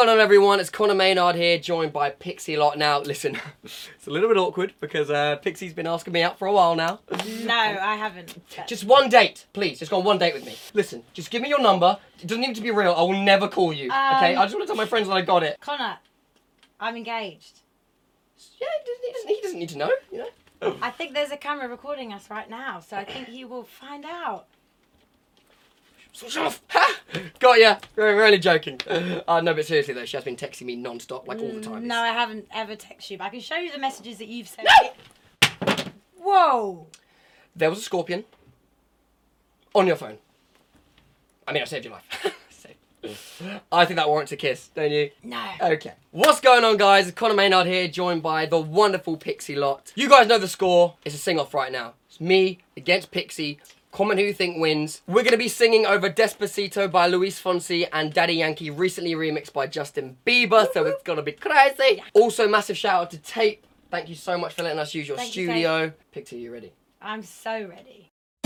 going on, everyone? It's Connor Maynard here, joined by Pixie Lot. Now, listen, it's a little bit awkward because Pixie's been asking me out for a while now. No, I haven't. Just one date, please. Just go on one date with me. Listen, just give me your number. It doesn't need to be real. I will never call you, okay? I just want to tell my friends that I got it. Connor, I'm engaged. Yeah, he doesn't need to know, you know? I think there's a camera recording us right now, so I think he will find out. Switch off! Ha! Got ya! We're only joking. No, but seriously though, she has been texting me non-stop, like all the time. No, I haven't ever texted you, but I can show you the messages that you've sent No! me. Whoa! There was a scorpion on your phone. I mean, I saved your life. I think that warrants a kiss, don't you? No. Okay. What's going on, guys? It's Connor Maynard here, joined by the wonderful Pixie Lot. You guys know the score. It's a sing-off right now. It's me against Pixie. Comment who you think wins. We're going to be singing over Despacito by Luis Fonsi and Daddy Yankee, recently remixed by Justin Bieber, so it's going to be crazy. Also, massive shout out to Tape. Thank you so much for letting us use your studio. Pixie, you ready? I'm so ready.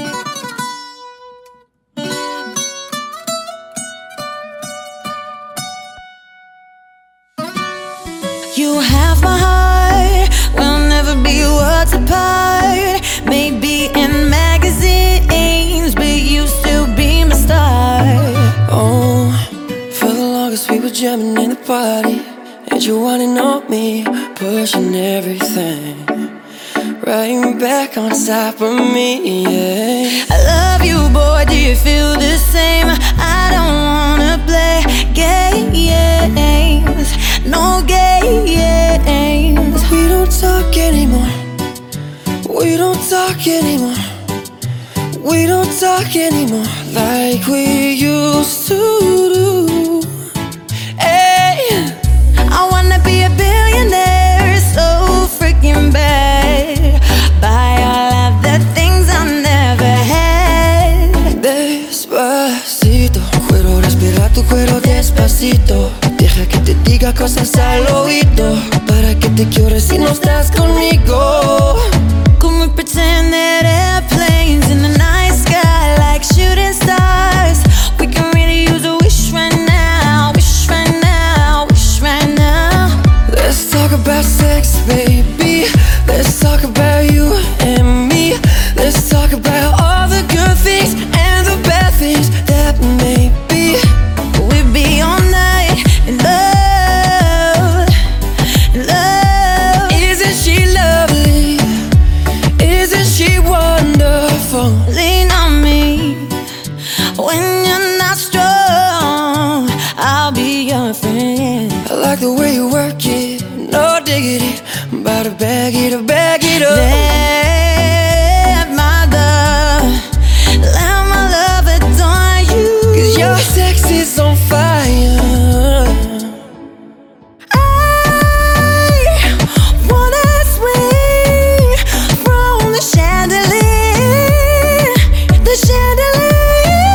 You have my heart, we'll never be worlds apart. Maybe in magazines, but you still be my star. Oh, for the longest we were jamming in the party, and you wanna know me, pushing everything right back on top of me, yeah. I love you, boy, do you feel the same? I don't wanna play games, no games. We don't talk anymore, we don't talk anymore, we don't talk anymore like we used to do. Hey, I wanna be a billionaire so freaking bad, buy all of the things I never had. Despacito, quiero respirar tu cuero despacito. Deja que te diga cosas al oído, para que te quiero si no estás conmigo. Can we pretend that airplanes in the night sky like shooting stars? We can really use a wish right now, wish right now, wish right now. Let's talk about sex, baby. Let's talk about you and me. Let's talk about all the good things and the bad things that may be. We'd be all night in love, in love. Isn't she lovely? Isn't she wonderful? Lean on me when you're not strong, I'll be your friend. I like the way you work it, no diggity. I'm about to bag it up, bag it up. Let my love adore you, 'cause your sex is on fire. I wanna swing from the chandelier, the chandelier.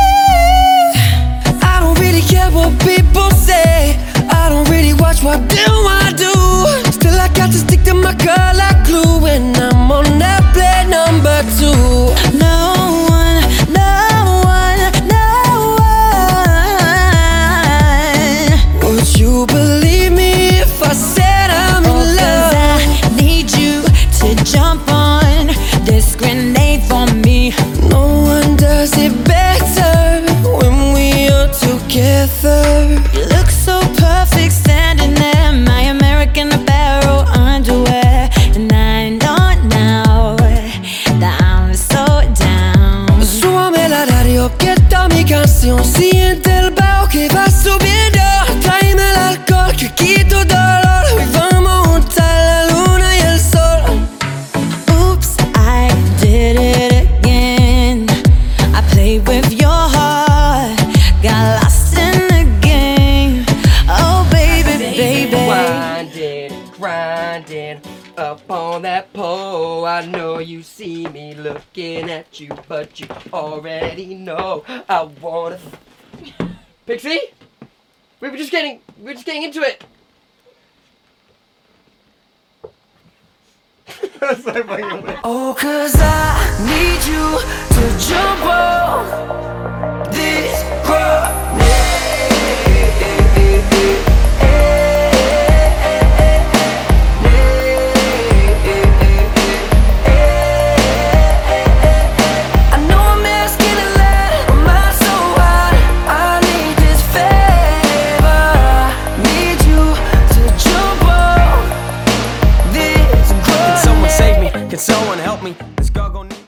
I don't really care what people say, I don't really watch what I do. Still I got to stick to my girl like glue when I'm on that play number 2. No one, no one, no one. Would you believe me if I said I'm in love? 'Cause I need you to jump on this grenade for me. No one does it better when we are together. You look so perfect standing there, my American Apparel underwear, and I know now that I'm so down. Súbame la radio, que esta mi canción, siente el bajo que va subiendo. Tráeme el alcohol que quito dolor, y vamos juntar la luna y el sol. Oops, I did it again. I played with your heart, got lost in the game. Oh baby, baby. Grinding up on that pole. I know you see me looking at you, but you already know I wanna. Pixie, we were just getting into it. That's so fucking weird. Oh, 'cause I need you to jump on